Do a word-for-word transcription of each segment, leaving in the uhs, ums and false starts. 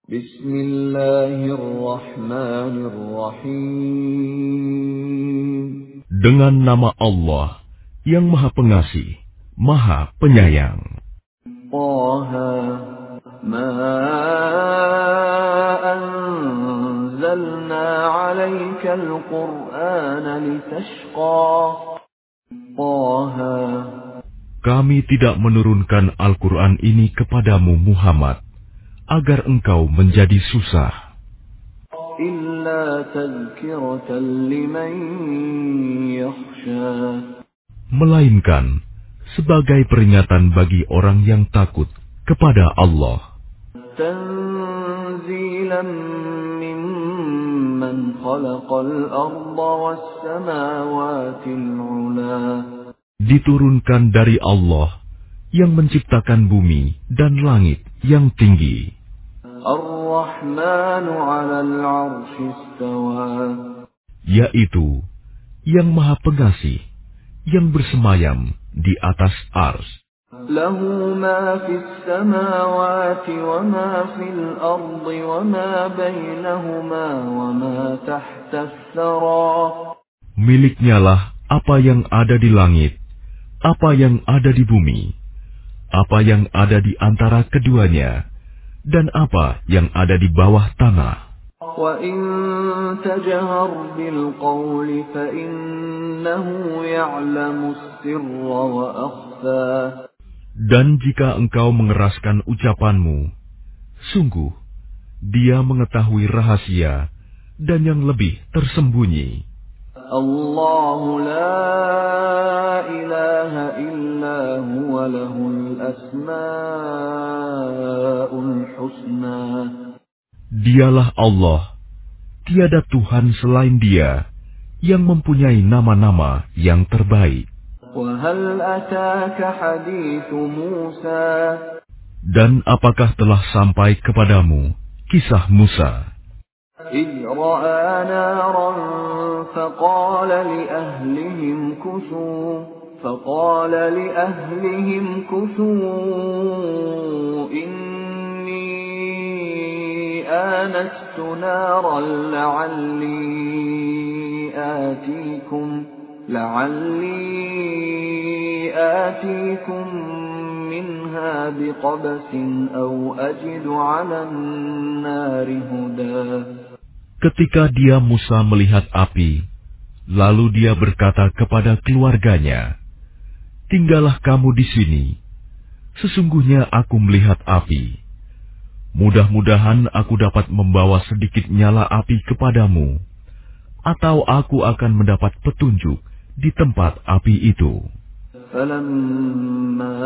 Bismillahirrahmanirrahim. Dengan nama Allah yang Maha Pengasih, Maha Penyayang. Taha ma anzalna 'alaikal Qur'ana litashqa. Taha, Kami tidak menurunkan Al-Quran ini kepadamu Muhammad agar engkau menjadi susah, illa tadhkiratan liman yakhsha. melainkan sebagai peringatan bagi orang yang takut kepada Allah. Tanzilan mimman khalaqal arda was samawatil 'ula. Diturunkan dari Allah yang menciptakan bumi dan langit yang tinggi. Ar-Rahmanu 'alal 'arsy istawa. Yaitu yang Maha Pengasih, yang bersemayam di atas ars. Lahu ma fis samawati wa ma fil ardi wa ma bainahuma wa ma tahta as-sara. Miliknyalah apa yang ada di langit, apa yang ada di bumi, apa yang ada di antara keduanya, dan apa yang ada di bawah tanah. Wa in tajhar bil qawli fa innahu ya'lamu as-sirra wa akhfa. Dan jika engkau mengeraskan ucapanmu, sungguh Dia mengetahui rahasia dan yang lebih tersembunyi. Allahu la ilaha illa huwa lahul asma'ul husna. Dialah Allah, tiada Tuhan selain Dia, yang mempunyai nama-nama yang terbaik. Wa hal ataka hadithu Musa. Dan apakah telah sampai kepadamu kisah Musa? إذ رأى نارا فقال لأهلهم كثوا فقال لأهلهم كثوا إني آنست نارا لعلي آتيكم لعلي آتيكم منها بقبس أو أجد على النار هدى. Ketika dia Musa melihat api, lalu dia berkata kepada keluarganya, "Tinggallah kamu di sini. Sesungguhnya aku melihat api. Mudah-mudahan aku dapat membawa sedikit nyala api kepadamu, atau aku akan mendapat petunjuk di tempat api itu." فَلَمَّا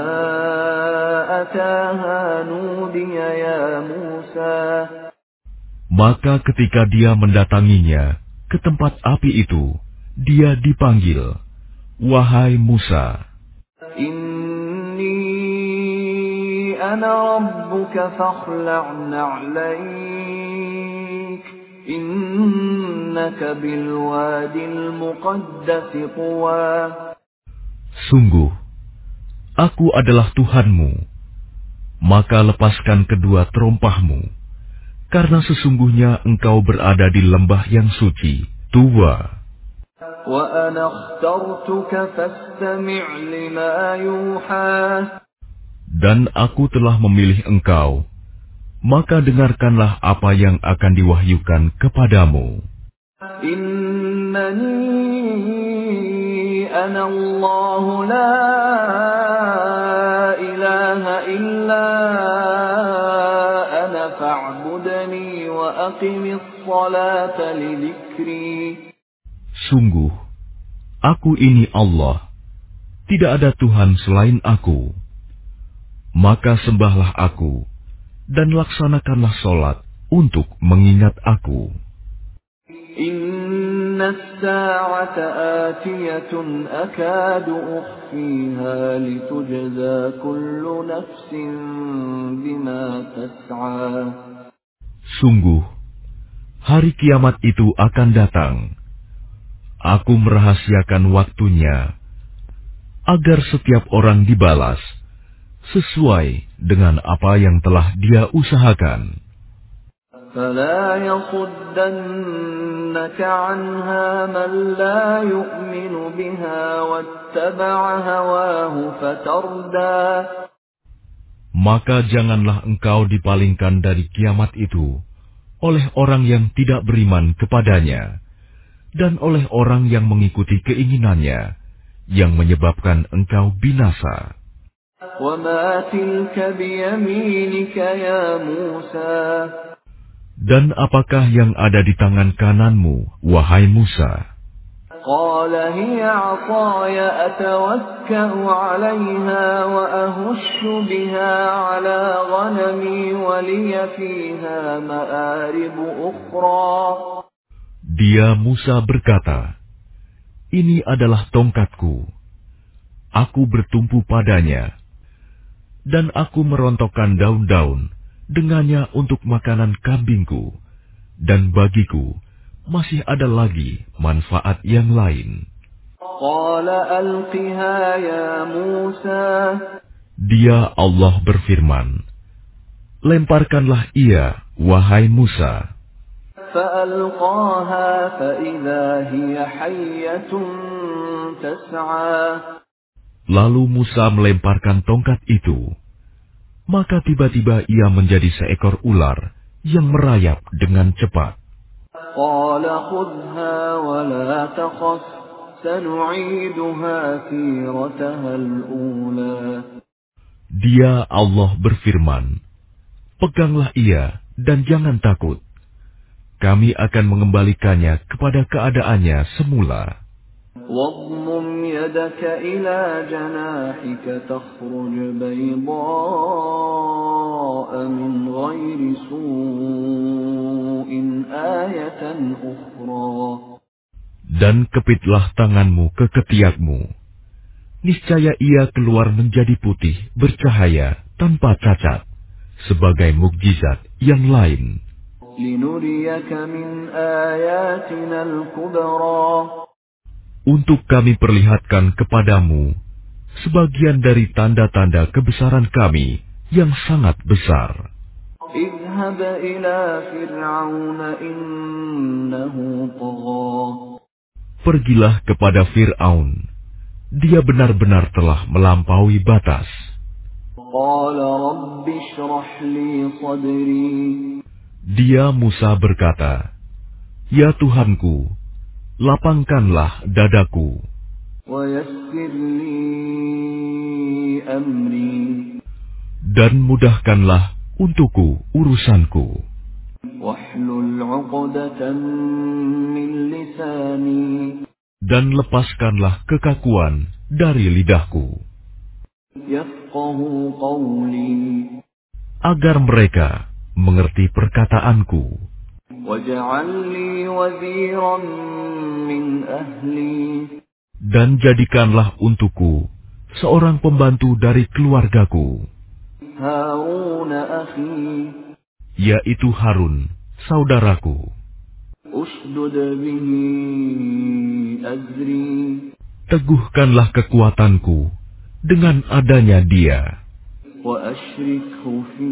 أَتَاهَا نُودِيَ يَا مُوسَى. Maka ketika dia mendatanginya ke tempat api itu, dia dipanggil, "Wahai Musa, Inni ana rabbuka fakhla'na 'alaik, innaka bil wadil muqaddas tuwa." Sungguh, aku adalah Tuhanmu, maka lepaskan kedua terompahmu, karena sesungguhnya engkau berada di lembah yang suci, Tuwa. Wa ana akhtartuka fastami' lima yuha. Dan aku telah memilih engkau, maka dengarkanlah apa yang akan diwahyukan kepadamu. Innani ana Allah la ilaha illa ana fa'budni wa aqimis salata li dzikri. Sungguh, aku ini Allah, tidak ada Tuhan selain aku. Maka sembahlah aku, dan laksanakanlah solat untuk mengingat aku. Inna as-sa'ata atiyatun akadu ukhfiha litujza kullu nafsin bima tas'a. Sungguh, hari kiamat itu akan datang. Aku merahasiakan waktunya, agar setiap orang dibalas sesuai dengan apa yang telah dia usahakan. فلا يصدنك عنها من لا يؤمن بها واتبع هواه فتردى. Maka janganlah engkau dipalingkan dari kiamat itu oleh orang yang tidak beriman kepadanya dan oleh orang yang mengikuti keinginannya yang menyebabkan engkau binasa. وَمَا تِلْكَ بِيَمِينِكَ يَا مُوسَى. Dan apakah yang ada di tangan kananmu, wahai Musa? قال هي عصاي أتوكأ عليها وأهش بها على غنمي ولي فيها مآرب أخرى. Dia Musa berkata, ini adalah tongkatku. Aku bertumpu padanya, dan aku merontokkan daun-daun dengannya untuk makanan kambingku, dan bagiku masih ada lagi manfaat yang lain. قال ألقها يا موسى. Dia Allah berfirman, lemparkanlah ia, wahai Musa. فألقاها فإذا هي حية تسعى. Lalu Musa melemparkan tongkat itu, maka tiba-tiba ia menjadi seekor ular yang merayap dengan cepat. قال خذها ولا تخف سنعيدها سيرتها الأولى. Dia Allah berfirman, peganglah ia dan jangan takut. Kami akan mengembalikannya kepada keadaannya semula. واضمم يدك إلى جناحك تخرج بيضاء من غير سوء آية أخرى. Dan kepitlah tanganmu ke ketiakmu. Niscaya ia keluar menjadi putih bercahaya tanpa cacat, sebagai mukjizat yang lain. لنريك من آياتنا الكبرى. Untuk kami perlihatkan kepadamu sebagian dari tanda-tanda kebesaran kami yang sangat besar. اذهب إلى فرعون إنه طغى. Pergilah kepada Fir'aun. Dia benar-benar telah melampaui batas. قال رب اشرح لي صدري. Dia Musa berkata, ya Tuhanku, lapangkanlah dadaku. ويسر لي أمري. Dan mudahkanlah untukku urusanku. واحلل عقدة من لساني. Dan lepaskanlah kekakuan dari lidahku. يفقهوا قولي. Agar mereka mengerti perkataanku. واجعل لي وزيرا من أهلي. Dan jadikanlah untukku seorang pembantu dari keluargaku, هارون أخي. yaitu Harun, saudaraku. أشدد به أزري. Teguhkanlah kekuatanku dengan adanya dia. وأشركه في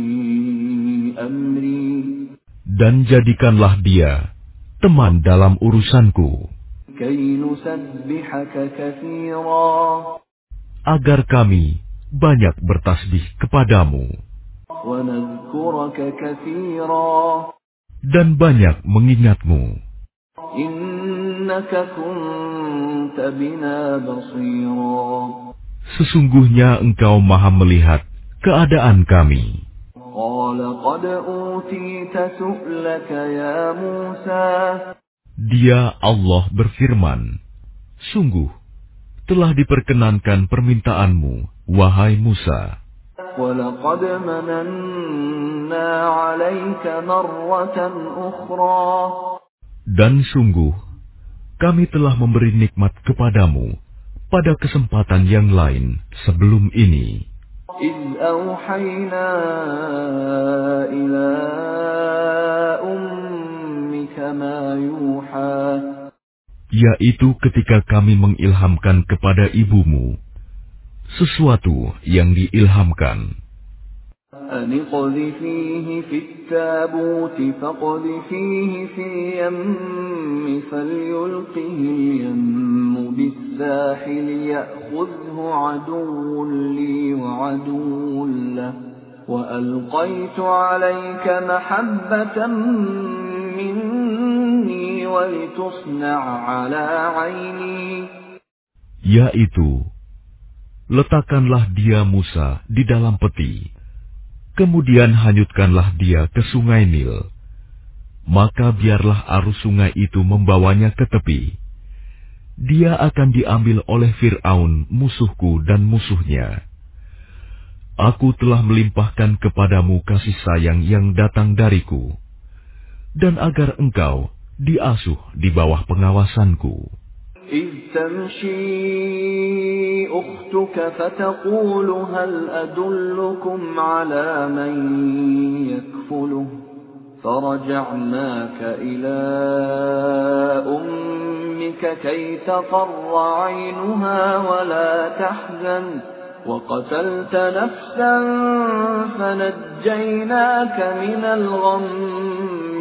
أمري. Dan jadikanlah dia teman dalam urusanku, كي نسبحك كثيرا. agar kami banyak bertasbih kepadamu ونذكرك كثيرا. dan banyak mengingatmu. إنك كنت بنا بصيرا. Sesungguhnya engkau maha melihat keadaan kami. قال قد أوتيت سؤلك يا موسى. Dia Allah berfirman, sungguh telah diperkenankan permintaanmu, wahai Musa. وَلَقَدْ مَنَنَّا عَلَيْكَ مَرَّةً أُخْرَى. Dan sungguh, kami telah memberi nikmat kepadamu pada kesempatan yang lain sebelum ini. إِذْ أَوْحَيْنَا إِلَىٰ أُمِّكَ مَا يُوحَىٰ. Yaitu ketika kami mengilhamkan kepada ibumu sesuatu yang diilhamkan. أن اقذفيه في التابوت فاقذفيه في اليم فليلقه اليم بالساحل يأخذه عدو لي وعدو له وألقيت عليك محبة مني ولتصنع على عيني. Yaitu, letakkanlah dia Musa di dalam peti, kemudian hanyutkanlah dia ke sungai Nil. Maka biarlah arus sungai itu membawanya ke tepi. Dia akan diambil oleh Fir'aun musuhku dan musuhnya. Aku telah melimpahkan kepadamu kasih sayang yang datang dariku, dan agar engkau diasuh di bawah pengawasanku. إذ تمشي أختك فتقول هل أدلكم على من يكفله فرجعناك إلى أمك كي تقر عينها ولا تحزن وقتلت نفسا فنجيناك من الغم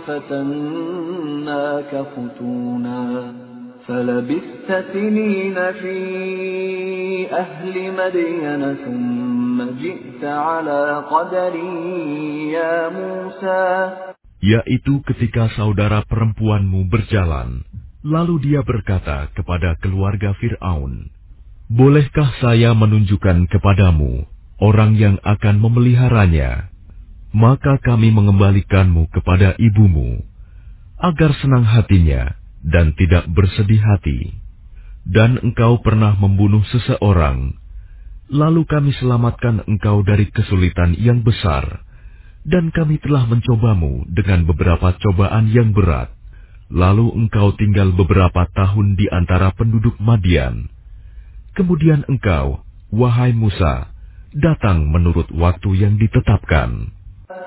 وفتناك فتونا فلبثت سنين في أهل مدين ثم جئت على قدري يا موسى. Yaitu ketika saudara perempuanmu berjalan, lalu dia berkata kepada keluarga Fir'aun, bolehkah saya menunjukkan kepadamu orang yang akan memeliharanya? Maka kami mengembalikanmu kepada ibumu, agar senang hatinya dan tidak bersedih hati. Dan engkau pernah membunuh seseorang, lalu kami selamatkan engkau dari kesulitan yang besar, dan kami telah mencobamu dengan beberapa cobaan yang berat. Lalu engkau tinggal beberapa tahun di antara penduduk Madian. Kemudian engkau, wahai Musa, datang menurut waktu yang ditetapkan.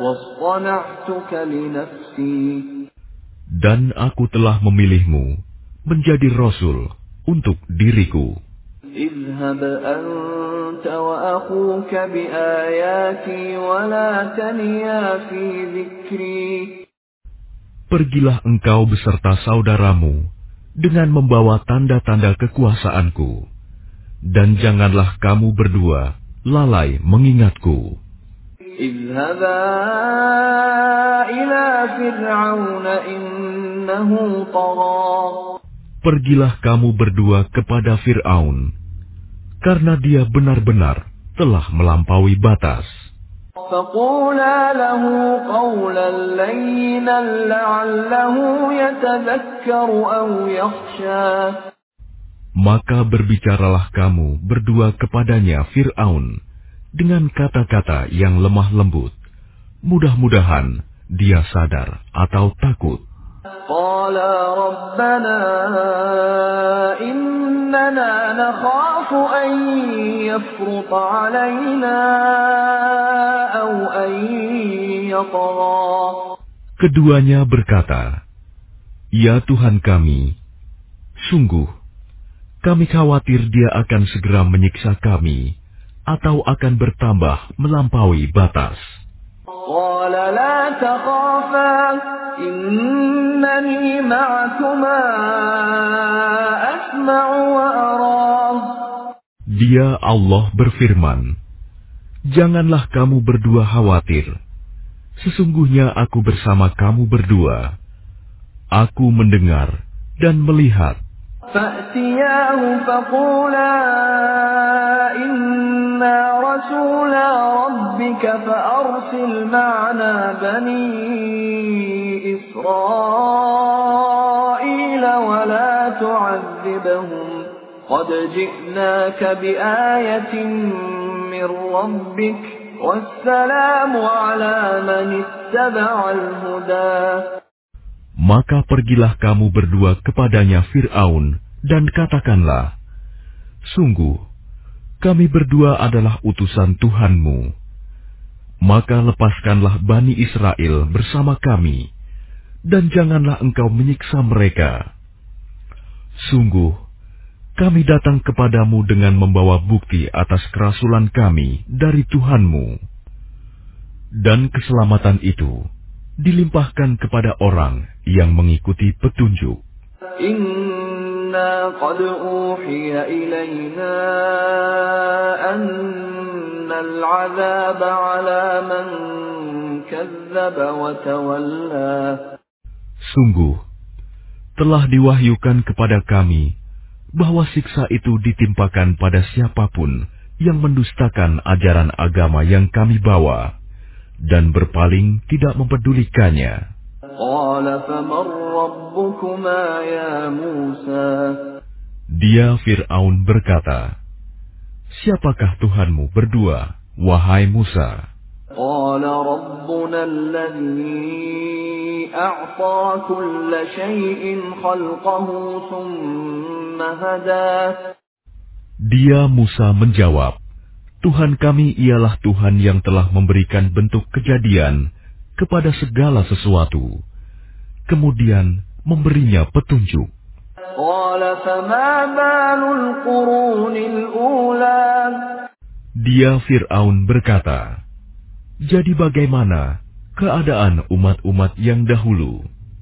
Dan aku telah memilihmu menjadi Rasul untuk diriku. اذهب أنت وأخوك بآياتي ولا تنيا في ذكري. Pergilah engkau beserta saudaramu dengan membawa tanda-tanda kekuasaanku, dan janganlah kamu berdua lalai mengingatku. اذهبا إلى فرعون إنه طغى. Pergilah kamu berdua kepada Fir'aun, karena dia benar-benar telah melampaui batas. فقولا له قولا لينا لعله يتذكر أو يخشى. Maka berbicaralah kamu berdua kepadanya Fir'aun dengan kata-kata yang lemah lembut. Mudah-mudahan dia sadar atau takut. قالا ربنا إننا نخاف أن يفرط علينا أو أن يطغى. Keduanya berkata, ya Tuhan kami, sungguh kami khawatir dia akan segera menyiksa kami atau akan bertambah melampaui batas. قال لا تخافا إنني معكما أسمع وأرى. Dia Allah berfirman, janganlah kamu berdua khawatir. Sesungguhnya aku bersama kamu berdua. Aku mendengar dan melihat. فأتياه فقولا إنا رسولا ربك فأرسل معنا بني إسرائيل ولا تعذبهم قد جئناك بآية من ربك والسلام على من اتبع الهدى. Maka pergilah kamu berdua kepadanya Fir'aun dan katakanlah, sungguh, kami berdua adalah utusan Tuhanmu. Maka lepaskanlah Bani Israel bersama kami, dan janganlah engkau menyiksa mereka. Sungguh, kami datang kepadamu dengan membawa bukti atas kerasulan kami dari Tuhanmu. Dan keselamatan itu dilimpahkan kepada orang yang mengikuti petunjuk. Inna qad uhiya ilayna annal 'adzaba 'ala man kazzaba wa tawalla. Sungguh, telah diwahyukan kepada kami bahwa siksa itu ditimpakan pada siapapun yang mendustakan ajaran agama yang kami bawa dan berpaling tidak mempedulikannya. Dia Fir'aun berkata, "Siapakah Tuhanmu berdua, wahai Musa?" Dia Musa menjawab, "Tuhan kami ialah Tuhan yang telah memberikan bentuk kejadian kepada segala sesuatu, kemudian memberinya petunjuk." Dia Fir'aun berkata, "Jadi bagaimana keadaan umat-umat yang dahulu?"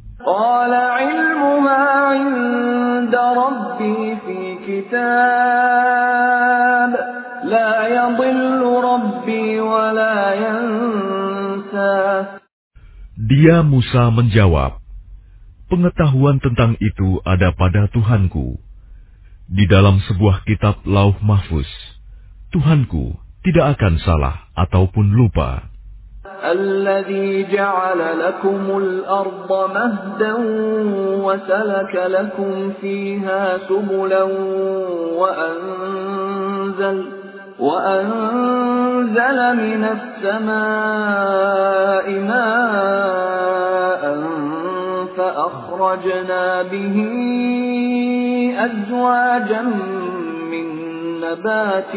Dia Musa menjawab, "Pengetahuan tentang itu ada pada Tuhanku. Di dalam sebuah kitab Lauh Mahfuz, Tuhanku tidak akan salah ataupun lupa." الذي جعل لكم الأرض مهدا وسلك لكم فيها سبلا وأنزل, وأنزل من السماء ماء فأخرجنا به أزواجا من نبات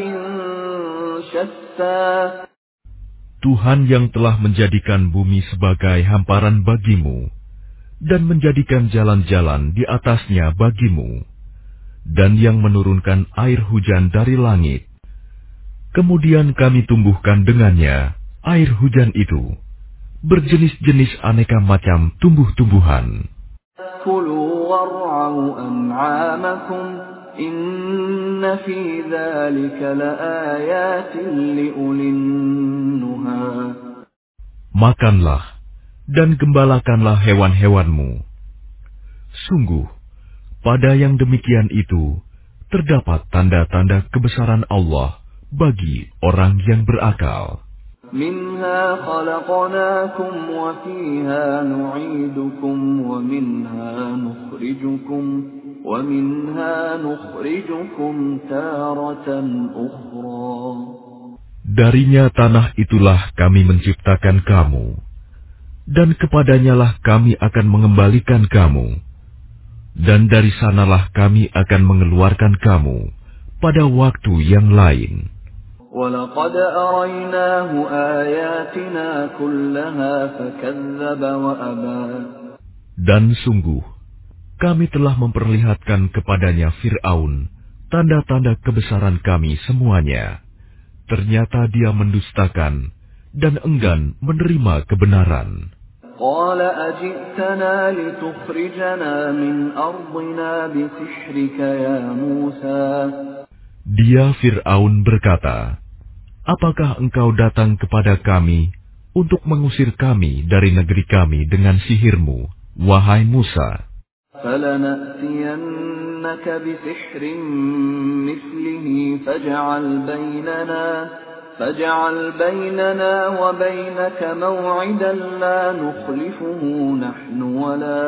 شتى. Tuhan yang telah menjadikan bumi sebagai hamparan bagimu dan menjadikan jalan-jalan di atasnya bagimu, dan yang menurunkan air hujan dari langit. Kemudian kami tumbuhkan dengannya air hujan itu berjenis-jenis aneka macam tumbuh-tumbuhan. Kulu war'au an'amakum inna fi dzalika laayatin liulin nuha. Makanlah dan gembalakanlah hewan-hewanmu. Sungguh, pada yang demikian itu terdapat tanda-tanda kebesaran Allah bagi orang yang berakal. Minha khalaqnakum wa fiha nu'idukum wa minha nukhrijukum wa minha nukhrijukum taratan ukhra. Darinya tanah itulah kami menciptakan kamu, dan kepadanyalah kami akan mengembalikan kamu, dan dari sanalah kami akan mengeluarkan kamu pada waktu yang lain. وَلَقَدْ أَرَيْنَاهُ آيَاتِنَا كُلَّهَا فَكَذَّبَ وَأَبَى. Dan sungguh, kami telah memperlihatkan kepadanya Fir'aun tanda-tanda kebesaran kami semuanya. Ternyata dia mendustakan dan enggan menerima kebenaran. قَالَ أَجِئْتَنَا لِتُخْرِجَنَا مِنْ أَرْضِنَا بِسِحْرِكَ يَا مُوسَى. Dia Fir'aun berkata, "Apakah engkau datang kepada kami untuk mengusir kami dari negeri kami dengan sihirmu, wahai Musa?" فَلَنَأْتِيَنَّكَ بِسِحْرٍ مِثْلِهِ فَاجْعَلْ بَيْنَنَا فَاجْعَلْ بَيْنَنَا وَبَيْنَكَ مَوْعِدًا لَا نُخْلِفُهُ نَحْنُ وَلَا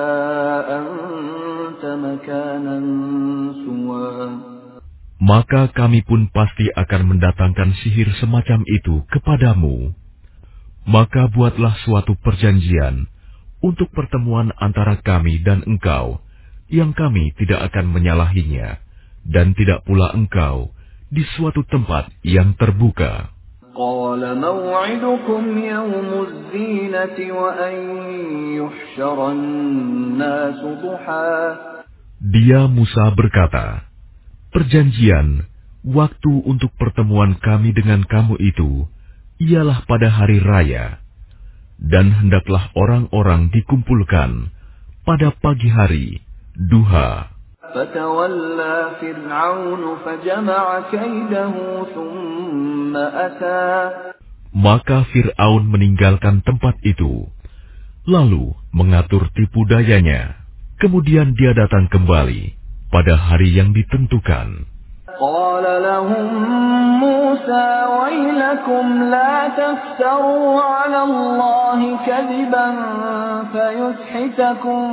أَنْتَ مَكَانًا سُوًى. Maka kami pun pasti akan mendatangkan sihir semacam itu kepadamu. Maka buatlah suatu perjanjian untuk pertemuan antara kami dan engkau, yang kami tidak akan menyalahinya, dan tidak pula engkau di suatu tempat yang terbuka. قَالَ مَوْعِدُكُمْ يَوْمُ الزِّينَةِ وَأَنْ يُحْشَرَ النَّاسُ ضُحًى. Dia Musa berkata, "Perjanjian, waktu untuk pertemuan kami dengan kamu itu ialah pada hari raya, dan hendaklah orang-orang dikumpulkan pada pagi hari, duha. فَتَوَلَّى فِرْعَوْنُ فَجَمَعَ كَيْدَهُ ثُمَّ أَتَىٰ. Maka Fir'aun meninggalkan tempat itu, lalu mengatur tipu dayanya. Kemudian dia datang kembali pada hari yang ditentukan. قال لهم موسى ويلكم لا تفتروا على الله كذبا فيسحتكم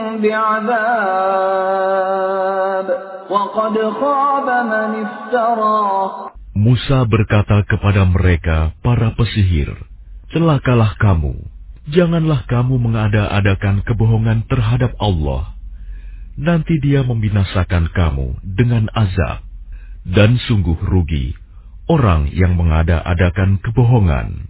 بعذاب وقد خاب من افترى. Musa berkata kepada mereka, para pesihir, celakalah kamu, janganlah kamu mengada-adakan kebohongan terhadap Allah. Nanti dia membinasakan kamu dengan azab. Dan sungguh rugi orang yang mengada-adakan kebohongan.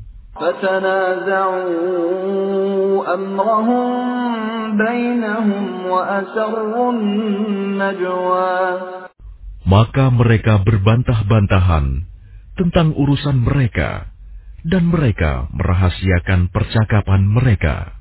Maka mereka berbantah-bantahan tentang urusan mereka, dan mereka merahasiakan percakapan mereka.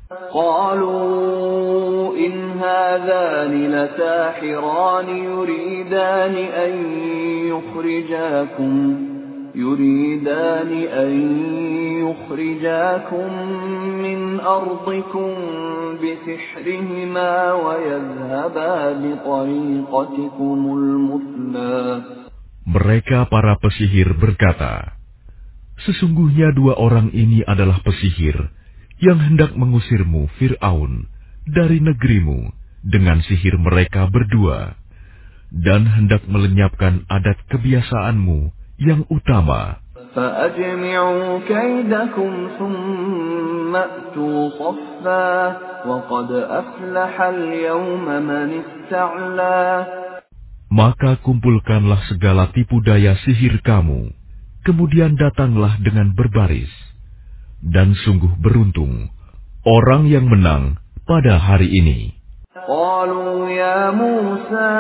قالوا إن هذان لساحران يريدان أن يخرجاكم يريدان أن يخرجاكم من أرضكم بسحرهما ويذهبا بطريقتكم المثلى. Mereka para pesihir berkata, sesungguhnya dua orang ini adalah pesihir yang hendak mengusirmu, Fir'aun, dari negerimu dengan sihir mereka berdua, dan hendak melenyapkan adat kebiasaanmu yang utama. فَأَجْمِعُوا كَيْدَكُمْ ثُمَّ أْتُوا صَفًّا وَقَدْ أَفْلَحَ الْيَوْمَ مَنِ اسْتَعْلَى. Maka kumpulkanlah segala tipu daya sihir kamu, kemudian datanglah dengan berbaris. Dan sungguh beruntung orang yang menang pada hari ini. قالوا يا موسى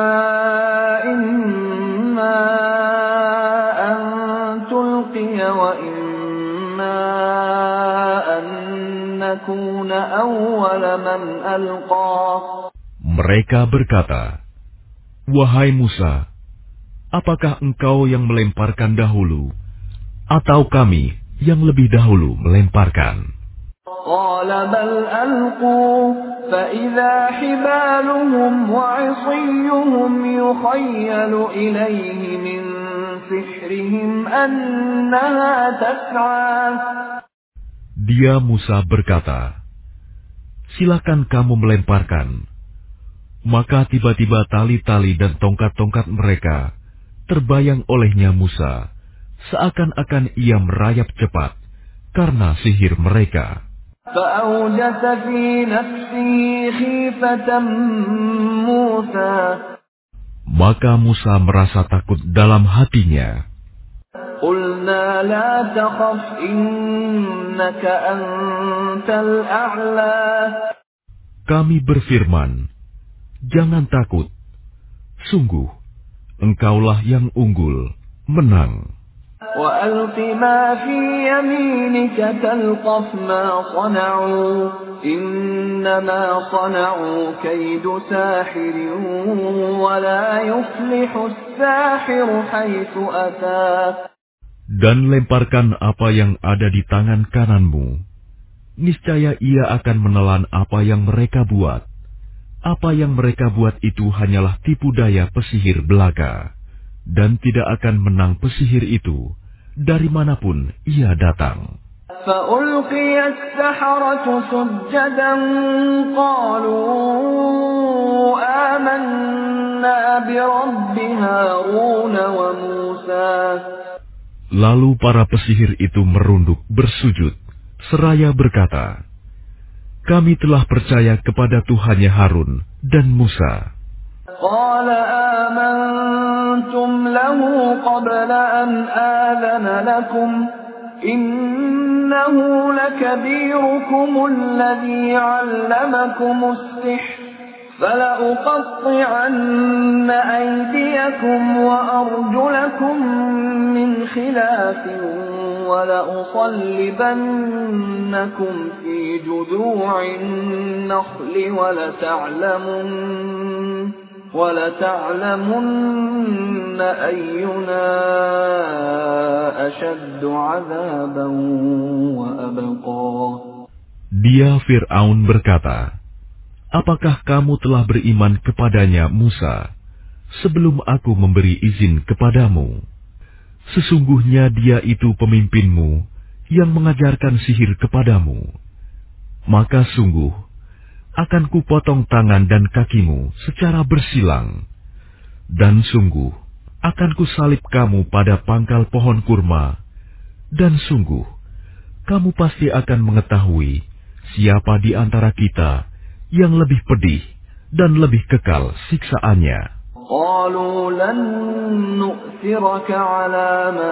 إما أن تلقي وإما أن نكون أول من ألقى. Mereka berkata, wahai Musa, apakah engkau yang melemparkan dahulu, atau kami yang lebih dahulu melemparkan? قال بل ألقوا فإذا حبالهم وعصيهم يخيل إليه من سحرهم أنها تسعى. Dia Musa berkata, silakan kamu melemparkan. Maka tiba-tiba tali-tali dan tongkat-tongkat mereka terbayang olehnya Musa, seakan-akan ia merayap cepat karena sihir mereka. فأوجس في نفسه خيفة موسى. Maka Musa merasa takut dalam hatinya. قلنا لا تخف إنك أنت الأعلى. Kami berfirman, jangan takut, sungguh engkaulah yang unggul, menang. وَأَلْقِ مَا فِي يَمِينِكَ تَلْقَفْ مَا صَنَعُوا إِنَّمَا صَنَعُوا كَيْدُ سَاحِرٍ وَلَا يُفْلِحُ السَّاحِرُ حَيْثُ أَتَىٰ. Dan lemparkan apa yang ada di tangan kananmu. Niscaya ia akan menelan apa yang mereka buat. Apa yang mereka buat itu hanyalah tipu daya pesihir belaka. Dan tidak akan menang pesihir itu dari manapun ia datang. فَأُلْقِيَ السَّحَرَةُ سُجَّدًا قَالُوا آمَنَّا بِرَبِّ هَارُونَ وَمُوسَى. Lalu para pesihir itu merunduk bersujud seraya berkata, kami telah percaya kepada Tuhannya Harun dan Musa. قال آمنتم له قبل أن آذن لكم إنه لكبيركم الذي علمكم السحر فلأقطعن أيديكم وأرجلكم من خلاف وَلَأُصَلِّبَنَّكُمْ فِي جُذُوعِ النَّخْلِ وَلَتَعْلَمُنَّ وَلَتَعْلَمُنَّ أَيُّنَا أَشَدُّ عَذَابًا وَأَبْقَى. Dia Fir'aun berkata, apakah kamu telah beriman kepadanya Musa sebelum aku memberi izin kepadamu? Sesungguhnya dia itu pemimpinmu yang mengajarkan sihir kepadamu. Maka sungguh akan kupotong tangan dan kakimu secara bersilang, dan sungguh akan kusalib kamu pada pangkal pohon kurma, dan sungguh kamu pasti akan mengetahui siapa di antara kita yang lebih pedih dan lebih kekal siksaannya. قالوا لن نؤثرك على ما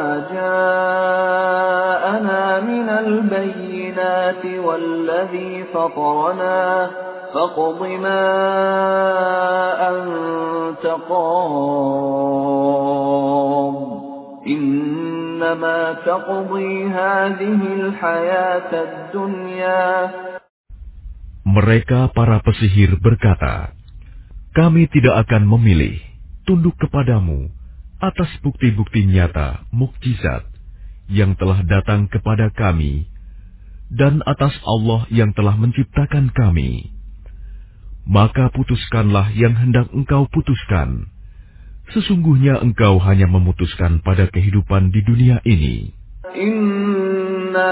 جاءنا من البينات والذي فطرنا فاقض ما أنت قاض إنما تقضي هذه الحياة الدنيا. Mereka para pesihir berkata, kami tidak akan memilih tunduk kepadamu atas bukti-bukti nyata mukjizat yang telah datang kepada kami dan atas Allah yang telah menciptakan kami. Maka putuskanlah yang hendak engkau putuskan. Sesungguhnya engkau hanya memutuskan pada kehidupan di dunia ini. Inna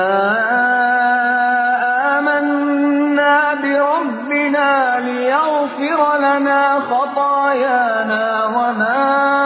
amanna bi rabbina liyaghfir lana khatayana wa ma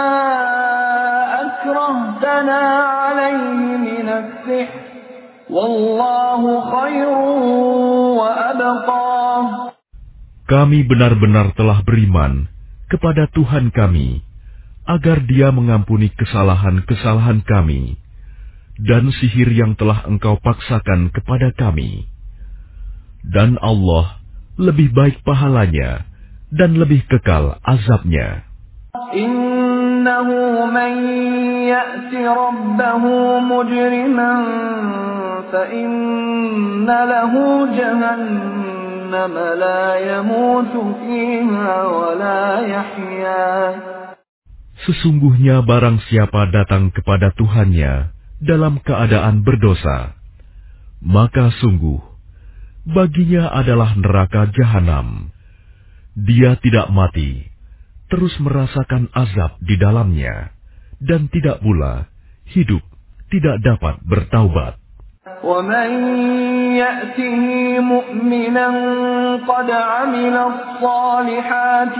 akrahtana alayhi min as-sihr wallahu khairun wa abqa. Kami benar-benar telah beriman kepada Tuhan kami agar Dia mengampuni kesalahan-kesalahan kami dan sihir yang telah engkau paksakan kepada kami. Dan Allah lebih baik pahalanya dan lebih kekal azabnya. Innahu man ya'ti rabbahu mujriman fa inna lahu jahannam la yamutu fiha wa la yahya. Sesungguhnya barang siapa datang kepada Tuhannya dalam keadaan berdosa, maka sungguh baginya adalah neraka jahanam. Dia tidak mati, terus merasakan azab di dalamnya, dan tidak pula hidup tidak dapat bertaubat. وَمَنْ يَأْتِهِ مُؤْمِنًا قَدْ عَمِلَ الصَّالِحَاتِ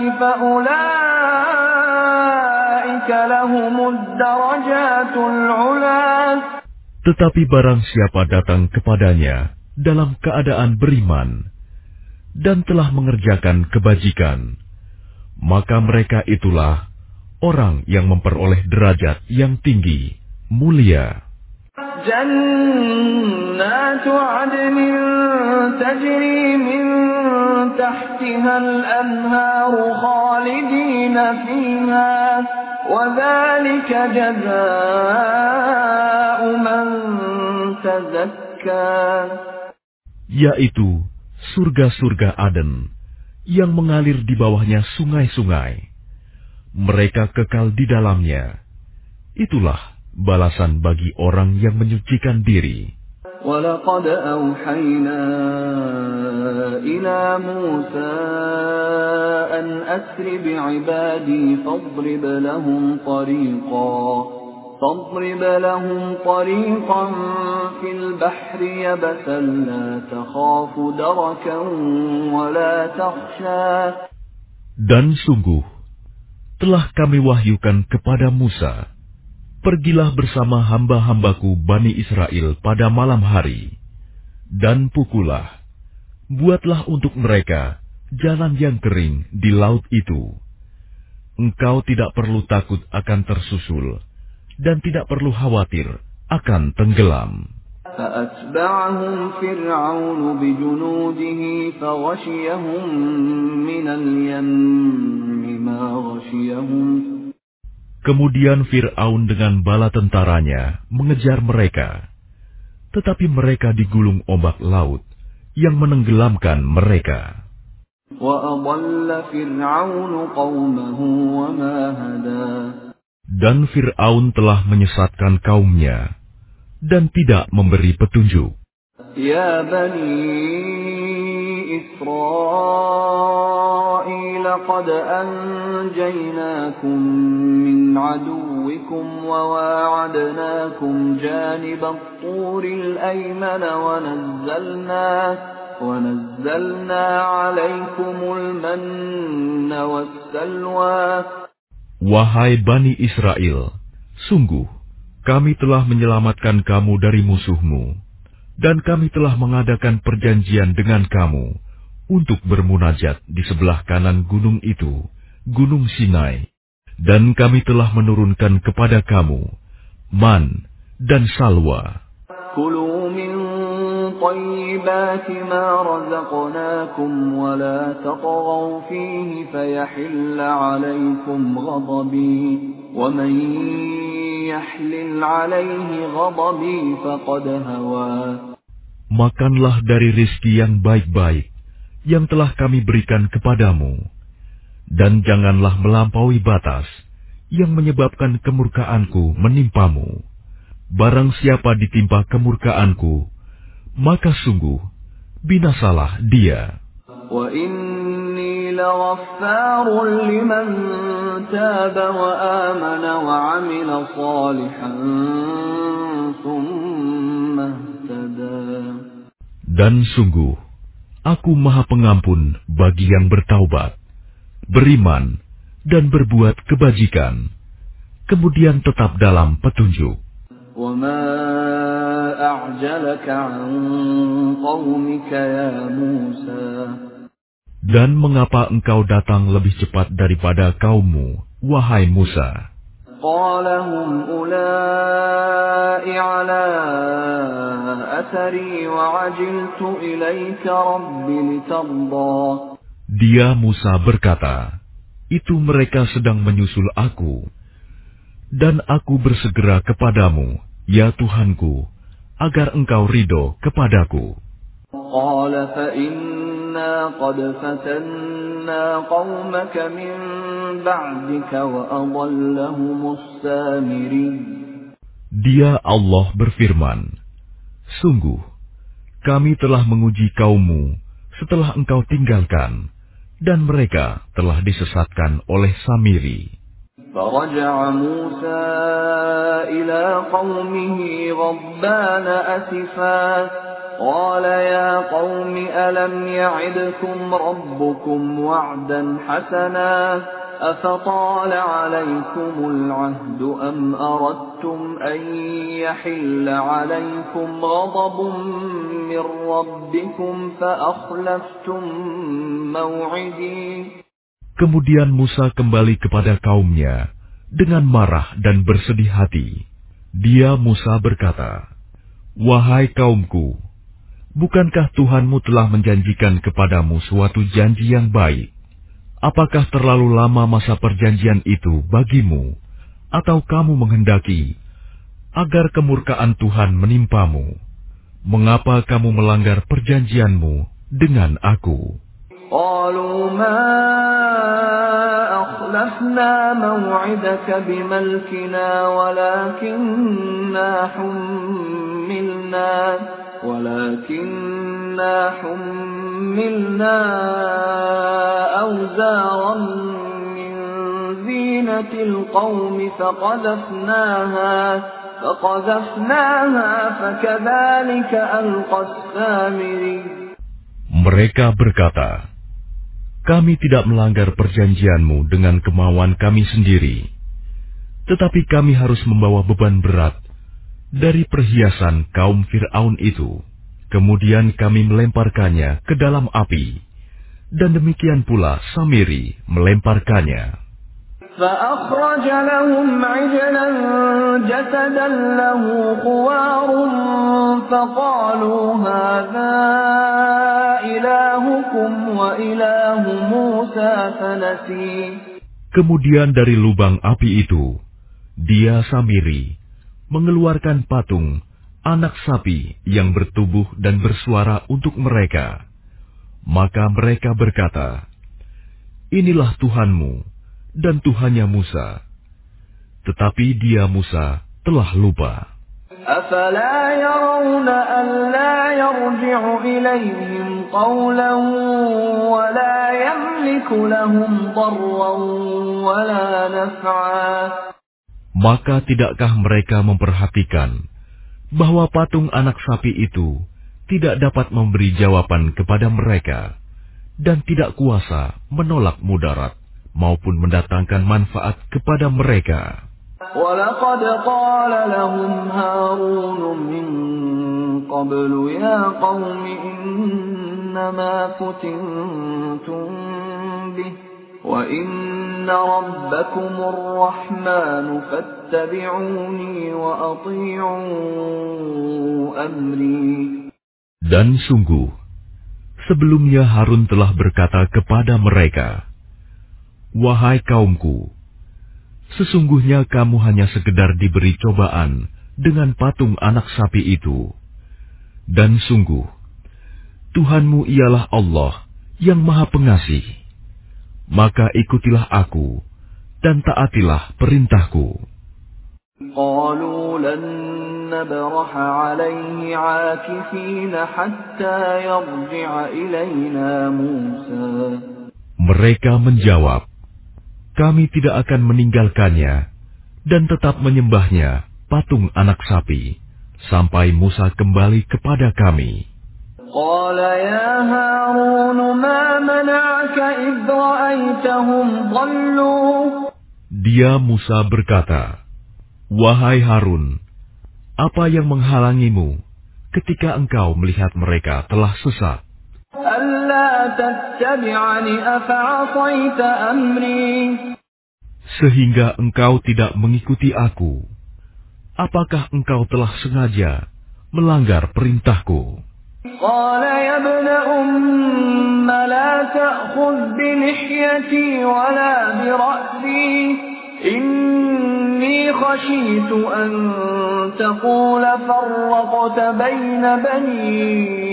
فَأُولَئِكَ لَهُمُ الدَّرَجَاتُ الْعُلَى. Tetapi barang siapa datang kepadanya dalam keadaan beriman dan telah mengerjakan kebajikan, maka mereka itulah orang yang memperoleh derajat yang tinggi, mulia. جنات عدن تجري من تحتها الأنهار خالدين فيها وذلك جزاء من تزكى. Yaitu surga-surga Aden yang mengalir di bawahnya sungai-sungai. Mereka kekal di dalamnya. Itulah balasan bagi orang yang menyucikan diri. وَلَقَدْ أَوْحَيْنَا إِلَى مُوسَىٰ أَنْ أَسْرِ بِعِبَادِي فَاضْرِبْ لَهُمْ طَرِيقًا فَاضْرِبْ لَهُمْ طَرِيقًا فِي الْبَحْرِ يَبَسًا لَا تَخَافُ دَرَكًا وَلَا تَخْشَىٰ. Dan sungguh telah kami wahyukan kepada Musa, pergilah bersama hamba-hambaku Bani Israel pada malam hari, dan pukullah, buatlah untuk mereka jalan yang kering di laut itu. Engkau tidak perlu takut akan tersusul, dan tidak perlu khawatir akan tenggelam. فَأَتْبَعَهُمْ فِرْعَوْنُ بِجُنُودِهِ فَغَشِيَهُمْ مِنَ الْيَمِّ مَا غَشِيَهُمْ. Kemudian Fir'aun dengan bala tentaranya mengejar mereka, tetapi mereka digulung ombak laut yang menenggelamkan mereka. Dan Fir'aun telah menyesatkan kaumnya dan tidak memberi petunjuk. Ya Bani Israel, qad anjaynakum min aduwikum wa wa'adnakum janib at-turil ayman wa nazzalna wa nazzalna 'alaykumul manna was-salwa. Wahai Bani Israel, sungguh kami telah menyelamatkan kamu dari musuhmu, dan kami telah mengadakan perjanjian dengan kamu untuk bermunajat di sebelah kanan gunung itu, Gunung Sinai, dan kami telah menurunkan kepada kamu man dan salwa. Kulu min tayyibati ma razaqnakum wa la tatghaw fihi fayahilla 'alaykum ghadabi wa man yahlil 'alayhi ghadabi faqad hawa. Makanlah dari rizki yang baik-baik yang telah kami berikan kepadamu, dan janganlah melampaui batas yang menyebabkan kemurkaanku menimpamu. Barang siapa ditimpa kemurkaanku, maka sungguh binasalah dia. Wa inni laghaffarun liman taba wa amana wa 'amila shalihan thumma ihtada. Dan sungguh, aku Maha Pengampun bagi yang bertaubat, beriman, dan berbuat kebajikan, kemudian tetap dalam petunjuk. وَمَا أَعْجَلَكَ عَنْ قَوْمِكَ يَا مُوسَى. Dan mengapa engkau datang lebih cepat daripada kaummu, wahai Musa? قَالَ هُمْ أُولَاءِ عَلَىٰ أَثَرِي وَعَجِلْتُ إِلَيْكَ رَبِّ لِتَرْضَىٰ. Dia Musa berkata, itu mereka sedang menyusul aku, dan aku bersegera kepadamu, ya Tuhanku, agar engkau ridho kepadaku. قَالَ فَإِنَّا قَدْ فَتَنَّا قَوْمَكَ مِنْ بَعْدِكَ وَأَضَلَّهُمُ السَّامِرِيُّ. Dia Allah berfirman, sungguh, kami telah menguji kaummu setelah engkau tinggalkan, dan mereka telah disesatkan oleh Samiri. فَرَجَعَ مُوسَى إِلَىٰ قَوْمِهِ غَضْبَانَ أَسِفًا قَالَ يَا قَوْمِ أَلَمْ يَعِدْكُمْ رَبُّكُمْ وَعْدًا حَسَنًا أَفَطَالَ عَلَيْكُمُ الْعَهْدُ أَمْ أَرَدتُّمْ أَن يَحِلَّ عَلَيْكُمْ غَضَبٌ مِّن رَّبِّكُمْ فَأَخْلَفْتُم مَّوْعِدِي. Kemudian Musa kembali kepada kaumnya dengan marah dan bersedih hati. Dia Musa berkata, wahai kaumku, bukankah Tuhanmu telah menjanjikan kepadamu suatu janji yang baik? Apakah terlalu lama masa perjanjian itu bagimu, atau kamu menghendaki agar kemurkaan Tuhan menimpamu? Mengapa kamu melanggar perjanjianmu dengan aku? قالوا ما أخلفنا موعدك بملكنا ولكننا حملنا ولكننا حملنا أوزارا من زينة القوم فقذفناها فقذفناها فكذلك ألقى السامري. Mereka berkata, kami tidak melanggar perjanjianmu dengan kemauan kami sendiri, tetapi kami harus membawa beban berat dari perhiasan kaum Fir'aun itu. Kemudian kami melemparkannya ke dalam api, dan demikian pula Samiri melemparkannya. فَأَخْرَجَ لَهُمْ عِجْلًا جَسَدًا لَهُ خُوَارٌ فَقَالُوا هَذَا إِلَٰهُكُمْ وَإِلَٰهُ مُوسَىٰ فَنَسِيَ. Kemudian dari lubang api itu, dia Samiri mengeluarkan patung anak sapi yang bertubuh dan bersuara untuk mereka. Maka mereka berkata, "Inilah Tuhanmu dan Tuhannya Musa." Tetapi dia Musa telah lupa. أَفَلَا يَرَوْنَ أَلَّا يَرْجِعُ إِلَيْهِمْ قَوْلًا وَلَا يَمْلِكُ لَهُمْ ضَرًّا وَلَا نَفْعًا. Maka tidakkah mereka memperhatikan bahwa patung anak sapi itu tidak dapat memberi jawaban kepada mereka dan tidak kuasa menolak mudarat maupun mendatangkan manfaat kepada mereka? وَلَقَدْ قَالَ لَهُمْ هَارُونُ مِنْ قَبْلُ يَا قَوْمِ إِنَّمَا فُتِنْتُمْ بِهِ وَإِنَّ رَبَّكُمُ الرَّحْمَنُ فَاتَّبِعُونِي وَأَطِيعُوا أَمْرِي. Dan sungguh, sebelumnya Harun telah berkata kepada mereka, "Wahai kaumku, sesungguhnya kamu hanya sekedar diberi cobaan dengan patung anak sapi itu. Dan sungguh, Tuhanmu ialah Allah yang Maha Pengasih. Maka ikutilah aku dan taatilah perintahku." قَالُوا لَن نَّبْرَحَ عَلَيْهِ عَاكِفِينَ حَتَّى يَرْجِعَ إِلَيْنَا مُوسَى. Mereka menjawab, "Kami tidak akan meninggalkannya dan tetap menyembahnya patung anak sapi sampai Musa kembali kepada kami." قَالَ يَا هَارُونُ مَا مَنَعَكَ إِذْ رَأَيْتَهُمْ ضَلُّوا. Dia Musa berkata, "Wahai Harun, apa yang menghalangimu ketika engkau melihat mereka telah sesat? أَلَّا تَتَّبِعَنِ أَفَعَصَيْتَ أَمْرِي. Sehingga engkau tidak mengikuti aku. Apakah engkau telah sengaja melanggar perintahku?" قَالَ يَا ابْنَ أُمَّ لَا تَأْخُذْ بِلِحْيَتِي وَلَا بِرَأْسِي إِنِّي خَشِيتُ أَن تَقُولَ فَرَّقْتَ بَيْنَ بَنِي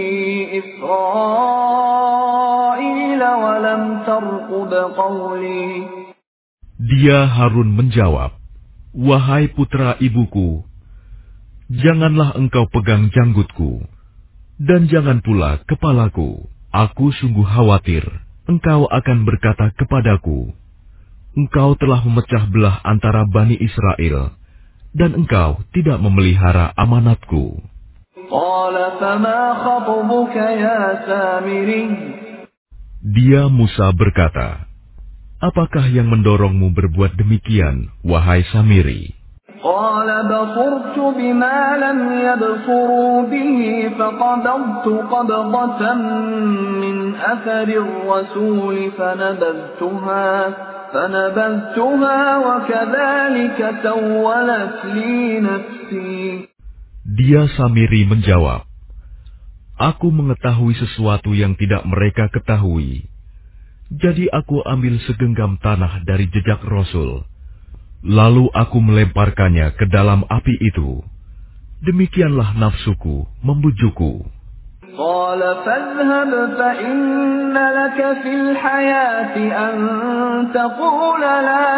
إِسْرَائِيلَ وَلَمْ تَرْقُبْ قَوْلِي. Dia Harun menjawab, "Wahai putra ibuku, janganlah engkau pegang janggutku, dan jangan pula kepalaku. Aku sungguh khawatir engkau akan berkata kepadaku, 'Engkau telah memecah belah antara Bani Israel, dan engkau tidak memelihara amanatku.'" قَالَ فَمَا خَطْبُكَ يَا سَامِرِيُّ. Dia Musa berkata, "Apakah yang mendorongmu berbuat demikian, wahai Samiri?" قَالَ بَصُرْتُ بِمَا لَمْ يَبْصُرُوا بِهِ فَقَبَضْتُ قَبْضَةً مِّنْ أَثَرِ الرَّسُولِ فَنَبَذْتُهَا فَنَبَذْتُهَا وَكَذَلِكَ سَوَّلَتْ لِي نَفْسِي. Dia Samiri menjawab, "Aku mengetahui sesuatu yang tidak mereka ketahui. Jadi aku ambil segenggam tanah dari jejak Rasul. Lalu aku melemparkannya ke dalam api itu. Demikianlah nafsuku membujukku." قَالَ فَاذْهَبْ فَإِنَّ لَكَ فِي الْحَيَاةِ أَن تَقُولَ لَا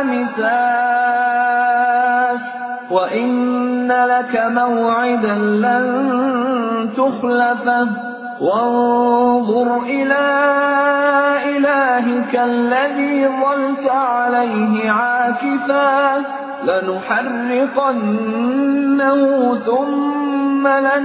مِسَاسَ وَإِنَّ لَكَ مَوْعِدًا لَّن تُخْلَفَهُ وَانظُرْ إِلَىٰ إِلَٰهِكَ الَّذِي ظَلْتَ عَلَيْهِ عَاكِفًا لَّنُحَرِّقَنَّهُ ثُمَّ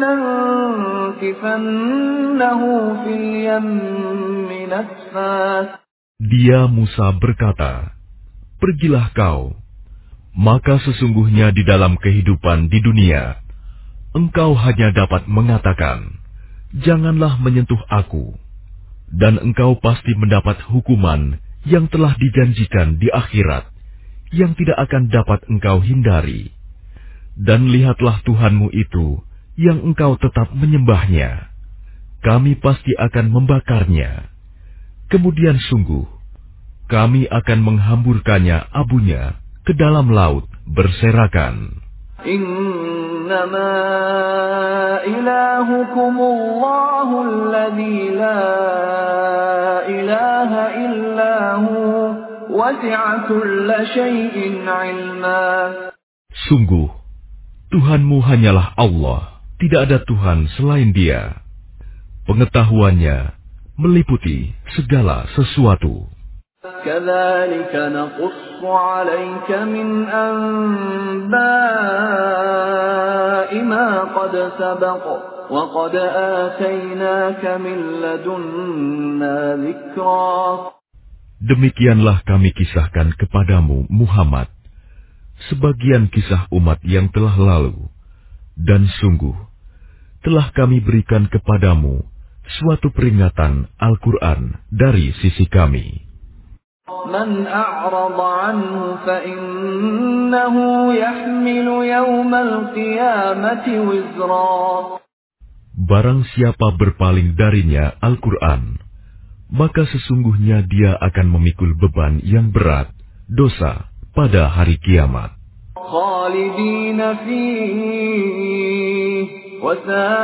لَنَنكِفَنَّهُ فِي الْيَمِّ نَسْفًا. Dia Musa berkata, "Pergilah kau, maka sesungguhnya di dalam kehidupan di dunia, engkau hanya dapat mengatakan, 'Janganlah menyentuh aku,' dan engkau pasti mendapat hukuman yang telah dijanjikan di akhirat, yang tidak akan dapat engkau hindari. Dan lihatlah Tuhanmu itu, yang engkau tetap menyembahnya. Kami pasti akan membakarnya. Kemudian sungguh, kami akan menghamburkannya abunya ke dalam laut berserakan." Innama ilahukumullahu alladzi la ilaha illahu wasi'a kulla syai'in 'ilma. Sungguh, Tuhanmu hanyalah Allah, tidak ada Tuhan selain Dia. Pengetahuannya meliputi segala sesuatu. كَذَلِكَ نَقُصُّ عَلَيْكَ مِنْ أَنْبَاءِ مَا قَدْ سَبَقَ وَقَدْ آتَيْنَاكَ مِنْ لَدُنَّا ذِكْرًا. Demikianlah kami kisahkan kepadamu, Muhammad, sebagian kisah umat yang telah lalu, dan sungguh telah kami berikan kepadamu suatu peringatan Al-Quran dari sisi kami. Man a'rada anhu fa innahu yahmilu yawmal qiyamati wizra. Barang siapa berpaling darinya Al-Quran, maka sesungguhnya dia akan memikul beban yang berat, dosa, pada hari kiamat. Khalidina fihi wa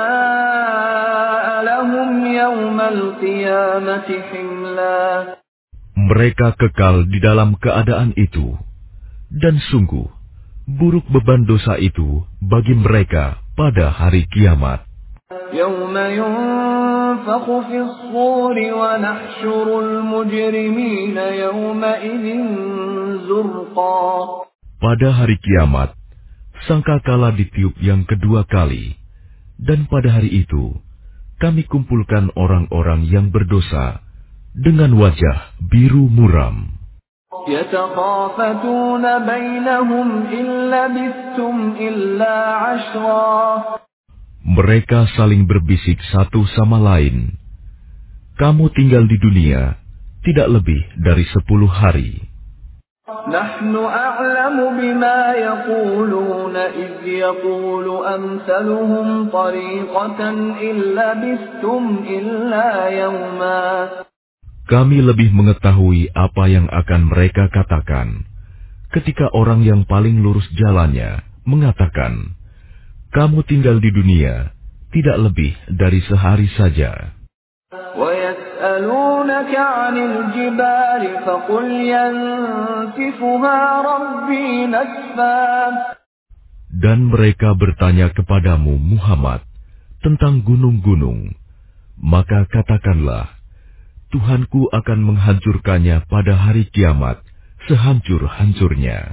sa'a lahum yawmal qiyamati himla. Mereka kekal di dalam keadaan itu, dan sungguh buruk beban dosa itu bagi mereka pada hari kiamat. Yawma yunfakhu fis suri wa nahsyurul mujrimina yawma idzin zurqa. Pada hari kiamat, sangkakala ditiup yang kedua kali, dan pada hari itu kami kumpulkan orang-orang yang berdosa dengan wajah biru muram. Yatakhafatuna bainahum illa bistum illa ashra. Mereka saling berbisik satu sama lain. Kamu tinggal di dunia tidak lebih dari sepuluh hari. Nahnu a'lamu bima yaquluna idh yaqulu amsaluhum tariqatan illa bistum illa yawma. Kami lebih mengetahui apa yang akan mereka katakan ketika orang yang paling lurus jalannya mengatakan, kamu tinggal di dunia tidak lebih dari sehari saja. وَيَسْأَلُونَكَ عَنِ الْجِبَالِ فَقُلْ يَنْسِفُهَا رَبِّي نَسْفًا. Dan mereka bertanya kepadamu, Muhammad, tentang gunung-gunung, maka katakanlah, Tuhanku akan menghancurkannya pada hari kiamat sehancur-hancurnya.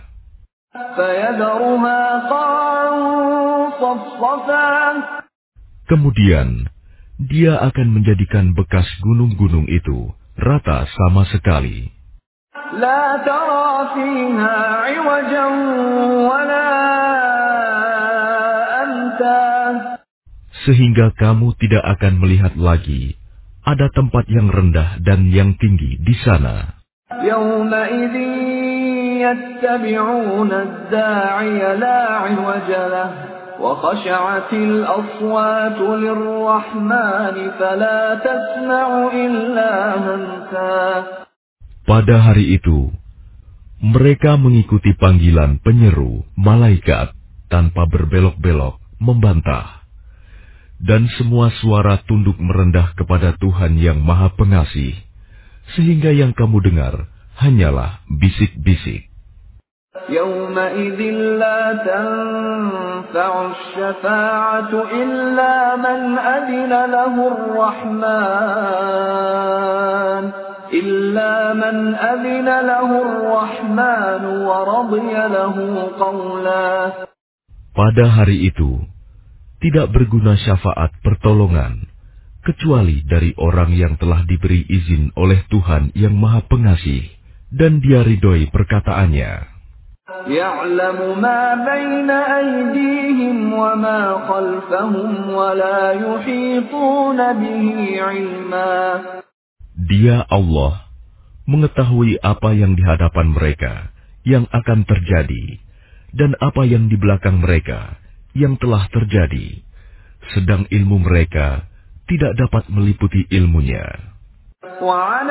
Kemudian, dia akan menjadikan bekas gunung-gunung itu rata sama sekali. La tara fiha iwajan wala amta. Sehingga kamu tidak akan melihat lagi ada tempat yang rendah dan yang tinggi di sana. Yawma idzin yattabi'una ad-da'iya la 'iwaja lahu wa khashi'atil aswatu lir-rahmani fala tasma'u illa hamsa. Pada hari itu, mereka mengikuti panggilan penyeru malaikat tanpa berbelok-belok membantah. Dan semua suara tunduk merendah kepada Tuhan yang Maha Pengasih, sehingga yang kamu dengar hanyalah bisik-bisik. Yawma idzin la tanfa'u asy-syafa'atu illa man adina lahu ar-rahman illa man adina lahu ar-rahman wa radiya lahu qawla. Pada hari itu tidak berguna syafaat pertolongan, kecuali dari orang yang telah diberi izin oleh Tuhan yang Maha Pengasih, dan dia ridhoi perkataannya. Ya'lamu ma baina aydihim wa ma khalfahum wa la yuhituna bihi 'ilma. Dia Allah mengetahui apa yang di hadapan mereka yang akan terjadi, dan apa yang di belakang mereka yang telah terjadi, sedang ilmu mereka tidak dapat meliputi ilmunya.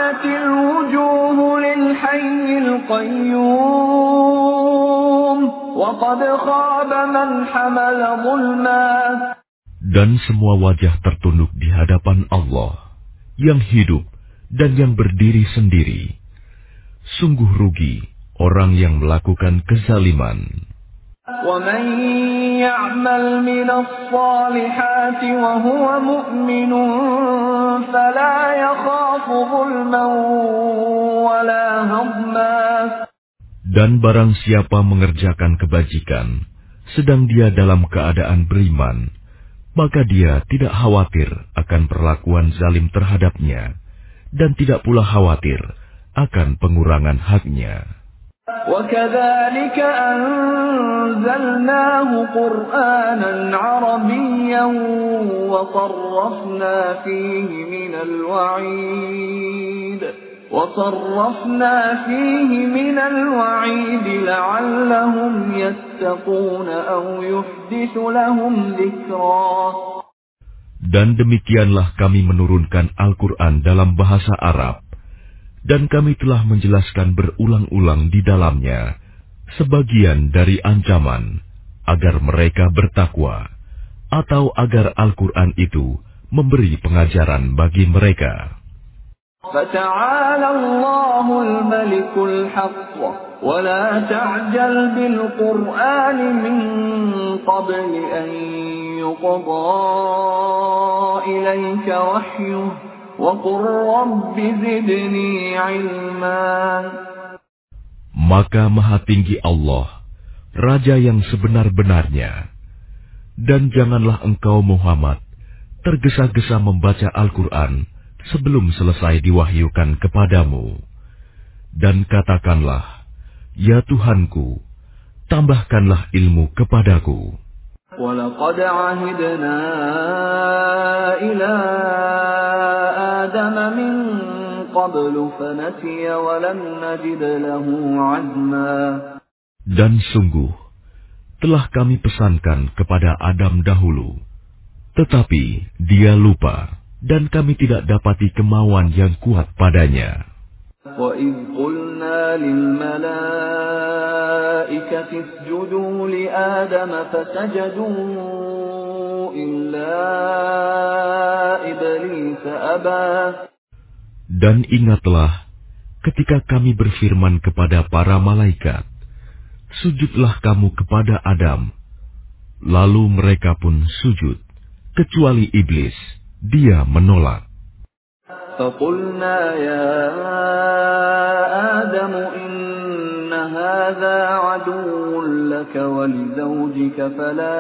وَعَنَتِ الْوُجُوهُ لِلْحَيِّ الْقَيُّومِ وَقَدْ خَابَ مَنْ حَمَلَ ظُلْمًا. Dan semua wajah tertunduk di hadapan Allah, yang hidup dan yang berdiri sendiri. Sungguh rugi orang yang melakukan kezaliman. وَمَنْ يَعْمَلْ مِنَ الصَّالِحَاتِ وَهُوَ مُؤْمِنٌ فَلَا يَخَافُ ظُلْمًا وَلَا هَضْمًا. Dan barang siapa mengerjakan kebajikan, sedang dia dalam keadaan beriman, maka dia tidak khawatir akan perlakuan zalim terhadapnya, dan tidak pula khawatir akan pengurangan haknya. وَكَذَلِكَ أَنزَلْنَاهُ قُرْآنًا عَرَبِيًّا وَصَرَّفْنَا فِيهِ مِنَ الْوَعِيدِ وَصَرَّفْنَا فِيهِ مِنَ الْوَعِيدِ لَعَلَّهُمْ يَتَّقُونَ أَوْ يُحْدِثُ لَهُمْ ذِكْرًا. Dan demikianlah kami menurunkan Al-Quran dalam bahasa Arab, dan kami telah menjelaskan berulang-ulang di dalamnya sebagian dari ancaman agar mereka bertakwa, atau agar Al-Quran itu memberi pengajaran bagi mereka. فَتَعَالَى اللَّهُ الْمَلِكُ الْحَقُّ وَلَا تَعْجَلْ بِالْقُرْآنِ مِنْ قَبْلِ أَنْ يُقْضَى إِلَيْكَ وَحْيُهُ وَقُلْ رَبِّ زِدْنِي عِلْمًا. Maka Maha Tinggi Allah, Raja yang sebenar-benarnya, dan janganlah engkau Muhammad tergesa-gesa membaca Al-Quran sebelum selesai diwahyukan kepadamu. Dan katakanlah, ya Tuhanku, tambahkanlah ilmu kepadaku. وَلَقَدْ عَهِدْنَا إِلَى آدَمَ مِنْ قَبْلُ فَنَسِيَ وَلَمْ نَجِدْ لَهُ عَزْمًا. Dan sungguh, telah kami pesankan kepada Adam dahulu, tetapi dia lupa, dan kami tidak dapati kemauan yang kuat padanya. وَإِذْ قُلْنَا لِلْمَلَائِكَةِ اسْجُدُوا لِآدَمَ فَسَجَدُوا إِلَّا إِبْلِيسَ أَبَى. Dan ingatlah ketika kami berfirman kepada para malaikat, sujudlah kamu kepada Adam. Lalu mereka pun sujud, kecuali iblis, dia menolak. فَقُلْنَا يَا آدَمُ إِنَّ هَذَا عَدُوٌّ لَكَ وَلِزَوْجِكَ فَلَا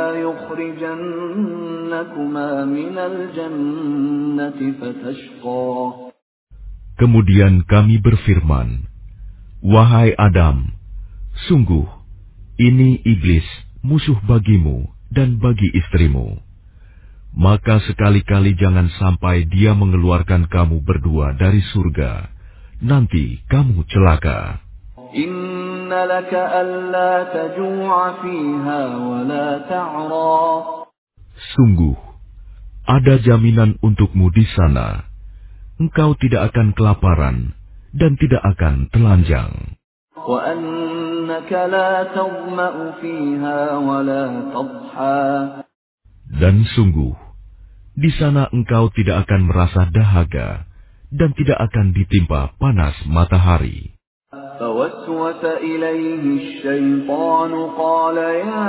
يُخْرِجَنَّكُمَا مِنَ الْجَنَّةِ فَتَشْقَى. Kemudian kami berfirman, wahai Adam, sungguh ini iblis musuh bagimu dan bagi istrimu. Maka sekali-kali jangan sampai dia mengeluarkan kamu berdua dari surga. Nanti kamu celaka. Inna laka alla taju'a fiha wa la ta'ra. Sungguh, ada jaminan untukmu di sana. Engkau tidak akan kelaparan dan tidak akan telanjang. Wa annaka la tadma'u fiha wa la tadha. Dan sungguh, di sana engkau tidak akan merasa dahaga dan tidak akan ditimpa panas matahari. فَوَسْوَسَ إِلَيْهِ الشَّيْطَانُ قَالَ يَا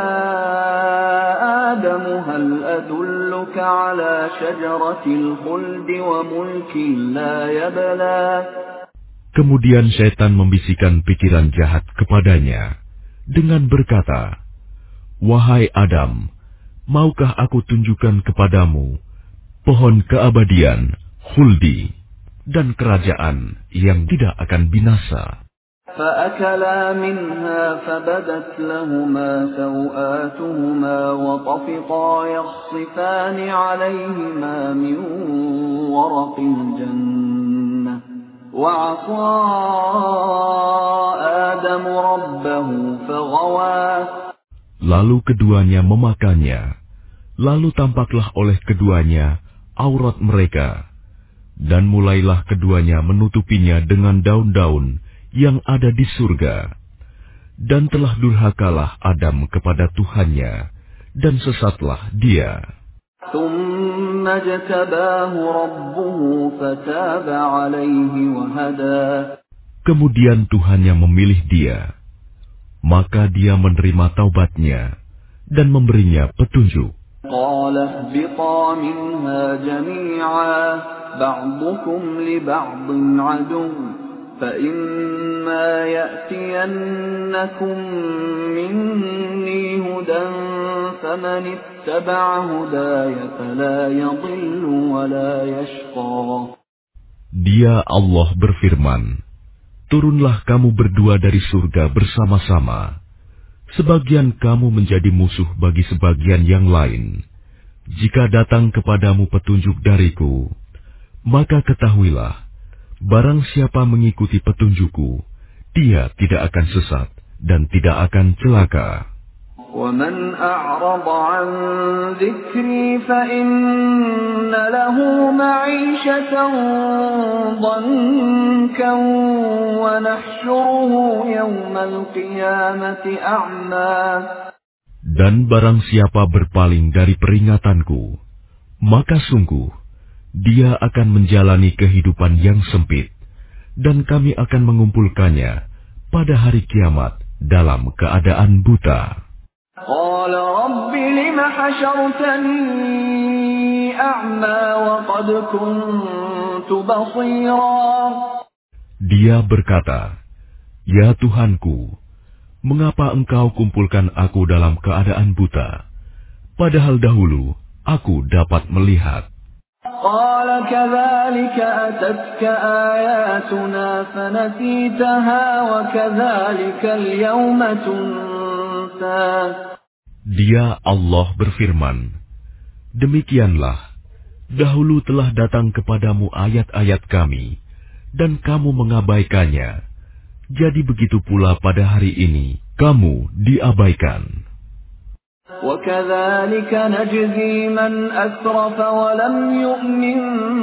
آدَمُ هَلْ أَدُلُّكَ عَلَى شَجَرَةِ الْخُلْدِ وَمُلْكٍ لَا يَبْلَى. Kemudian syaitan membisikkan pikiran jahat kepadanya dengan berkata, wahai Adam, maukah aku tunjukkan kepadamu pohon keabadian, khuldi, dan kerajaan yang tidak akan binasa. فَأَكَلَا مِنْهَا فَبَدَتْ لَهُمَا سَوْآتُهُمَا وَطَفِقَا يَخْصِفَانِ عَلَيْهِمَا مِنْ وَرَقِ الْجَنَّةِ وَعَصَى آدَمُ رَبَّهُ فَغَوَى. Lalu keduanya memakannya, lalu tampaklah oleh keduanya aurat mereka, dan mulailah keduanya menutupinya dengan daun-daun yang ada di surga. Dan telah durhakalah Adam kepada Tuhannya, dan sesatlah dia. ثُمَّ اجْتَبَاهُ رَبُّهُ فَتَابَ عَلَيْهِ وَهَدَى. Kemudian Tuhannya memilih dia, maka dia menerima taubatnya dan memberinya petunjuk. قَالَ اهْبِطَا مِنْهَا جَمِيعًا بَعْضُكُمْ لِبَعْضٍ عَدُوٌّ فَإِمَّا يَأْتِيَنَّكُم مِّنِّي هُدًى فَمَنِ اتَّبَعَ هُدَايَ فَلَا يَضِلُّ وَلَا يَشْقَى. Dia Allah berfirman, turunlah kamu berdua dari surga bersama-sama. Sebagian kamu menjadi musuh bagi sebagian yang lain. Jika datang kepadamu petunjuk dariku, maka ketahuilah, barang siapa mengikuti petunjukku, dia tidak akan sesat dan tidak akan celaka. وَمَنْ أَعْرَضَ عَنْ ذِكْرِي فَإِنَّ لَهُ مَعِيشَةً ضَنكًا وَنَحْشُرُهُ يَوْمَ الْقِيَامَةِ أَعْمَى. Dan barang siapa berpaling dari peringatanku, maka sungguh dia akan menjalani kehidupan yang sempit, dan kami akan mengumpulkannya pada hari kiamat dalam keadaan buta. قال رب لم حشرتني أعمى وقد كنت بصيرا. Dia berkata, ya Tuhanku, mengapa engkau kumpulkan aku dalam keadaan buta, padahal dahulu aku dapat melihat. قال كذلك أتتك آياتنا فنسيتها وكذلك اليوم تنسى. Dia Allah berfirman, demikianlah, dahulu telah datang kepadamu ayat-ayat kami, dan kamu mengabaikannya. Jadi begitu pula pada hari ini, kamu diabaikan. وَكَذَلِكَ نَجْزِي مَنْ أَسْرَفَ وَلَمْ يُؤْمِنْ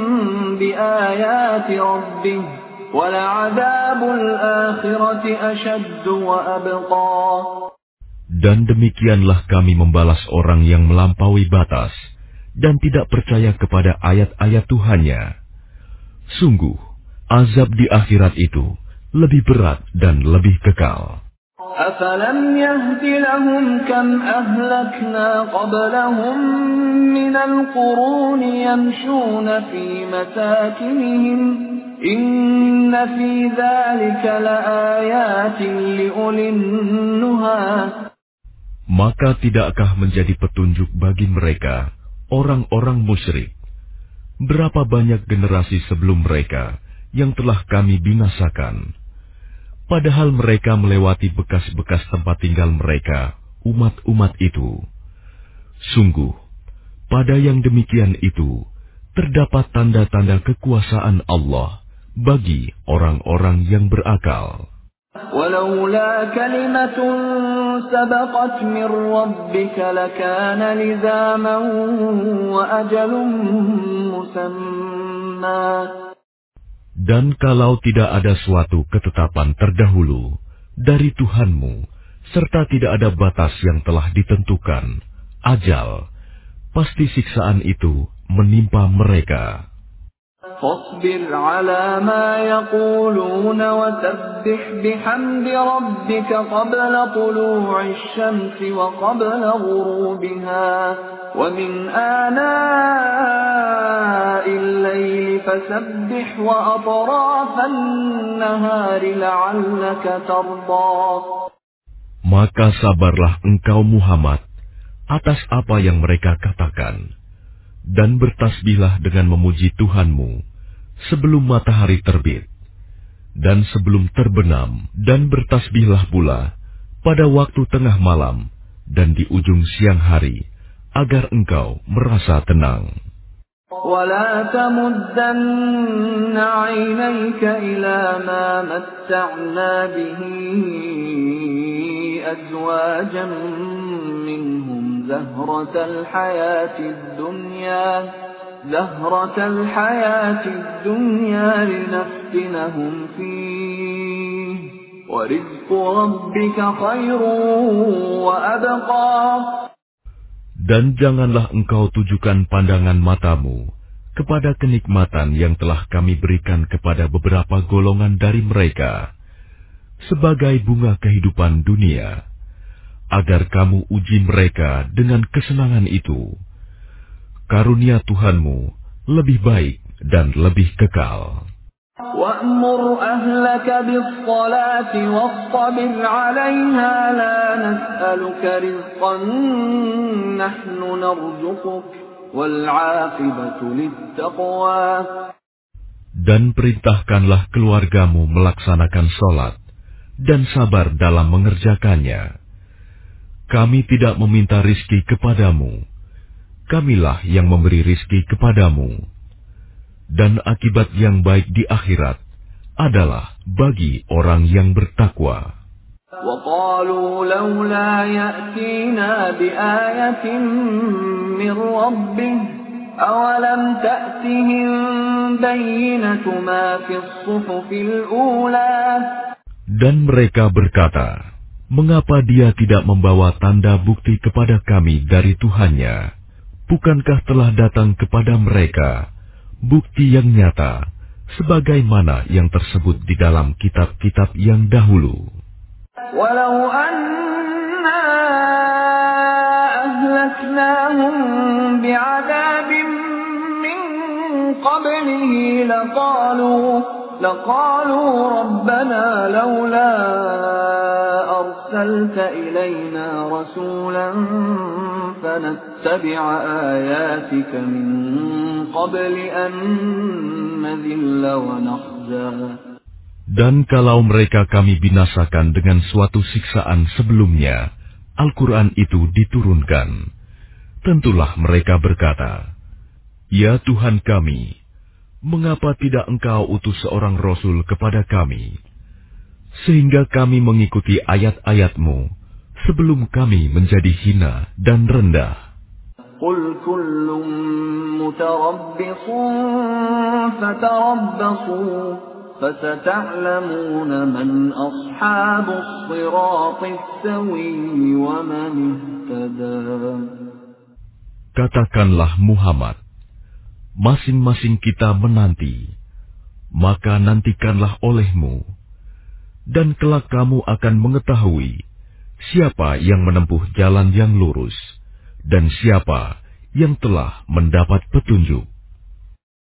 بِآيَاتِ رَبِّهِ وَلَعَذَابُ الْآخِرَةِ أَشَدُّ وَأَبْقَى. Dan demikianlah kami membalas orang yang melampaui batas dan tidak percaya kepada ayat-ayat Tuhannya. Sungguh, azab di akhirat itu lebih berat dan lebih kekal. أَفَلَمْ يَهْدِ لَهُمْ كَمْ أَهْلَكْنَا قَبْلَهُمْ مِنَ الْقُرُونِ يَمْشُونَ فِي مَسَاكِنِهِمْ إِنَّ فِي ذَلِكَ لَآيَاتٍ لِأُولِي النُّهَى. Maka tidakkah menjadi petunjuk bagi mereka, orang-orang musyrik, berapa banyak generasi sebelum mereka yang telah kami binasakan, padahal mereka melewati bekas-bekas tempat tinggal mereka, umat-umat itu. Sungguh, pada yang demikian itu, terdapat tanda-tanda kekuasaan Allah bagi orang-orang yang berakal. وَلَوْلَا كَلِمَةٌ سَبَقَتْ مِنْ رَبِّكَ لَكَانَ لِزَامًا وَأَجَلٌ مُّسَمًّى. Dan kalau tidak ada suatu ketetapan terdahulu dari Tuhanmu, serta tidak ada batas yang telah ditentukan, ajal, pasti siksaan itu menimpa mereka. فاصبر على ما يقولون وسبح بحمد ربك قبل طلوع الشمس وقبل غروبها ومن آناء الليل فسبح وأطراف النهار لعلك ترضى. Maka sabarlah engkau Muhammad atas apa yang mereka katakan, dan bertasbihlah dengan memuji Tuhanmu sebelum matahari terbit dan sebelum terbenam, dan bertasbihlah pula pada waktu tengah malam dan di ujung siang hari, agar engkau merasa tenang. ولا تمدن عينيك إلى ما متعنا به أزواجا منهم زهرة الحياة الدنيا زهرة الحياة الدنيا لنفتنهم فيه وَرِزْقُ رَبِّكَ خَيْرٌ وَأَبْقَى. Dan janganlah engkau tujukan pandangan matamu kepada kenikmatan yang telah kami berikan kepada beberapa golongan dari mereka sebagai bunga kehidupan dunia, agar kamu uji mereka dengan kesenangan itu. Karunia Tuhanmu lebih baik dan lebih kekal. وَأْمُرْ أَهْلَكَ بِالصَّلَاةِ وَاصْطَبِرْ عَلَيْهَا لَا نَسْأَلُكَ رِزْقًا نَحْنُ نَرْزُقُكَ وَالْعَاقِبَةُ لِلتَّقْوَى. Dan perintahkanlah keluargamu melaksanakan sholat dan sabar dalam mengerjakannya. Kami tidak meminta rizki kepadamu, kamilah yang memberi rizki kepadamu. Dan akibat yang baik di akhirat adalah bagi orang yang bertakwa. وَقَالُوا لَوْلَا يَأْتِينَا بِآيَةٍ مِّن رَّبِّهِ أَوَلَمْ تَأْتِهِم بَيِّنَةُ مَا فِي الصُّحُفِ الْأُولَى. Dan mereka berkata, mengapa dia tidak membawa tanda bukti kepada kami dari Tuhannya? Bukankah telah datang kepada mereka bukti yang nyata, sebagaimana yang tersebut di dalam kitab-kitab yang dahulu? وَلَوْ أَنَّا أَهْلَكْنَاهُمْ بِعَذَابٍ مِّن قَبْلِهِ لَقَالُوا لَقَالُوا رَبَّنَا لَوْلَا أَرْسَلْتَ إِلَيْنَا رَسُولًا فَنَتَّبِعَ آيَاتِكَ مِن قَبْلِ أَن نَّذِلَّ وَنَخْزَىٰ. Dan kalau mereka kami binasakan dengan suatu siksaan sebelumnya, Al-Quran itu diturunkan, tentulah mereka berkata, Ya Tuhan kami, mengapa tidak Engkau utus seorang Rasul kepada kami, sehingga kami mengikuti ayat-ayat-Mu sebelum kami menjadi hina dan rendah. قُلْ كُلٌّ مُّتَرَبِّصٌ فَتَرَبَّصُوا فَسَتَعْلَمُونَ مَنْ أَصْحَابُ الصِّرَاطِ السَّوِيِّ وَمَنِ اهْتَدَىٰ. Katakanlah Muhammad, masing-masing kita menanti, maka nantikanlah olehmu, dan kelak kamu akan mengetahui siapa yang menempuh jalan yang lurus, dan siapa yang telah mendapat petunjuk.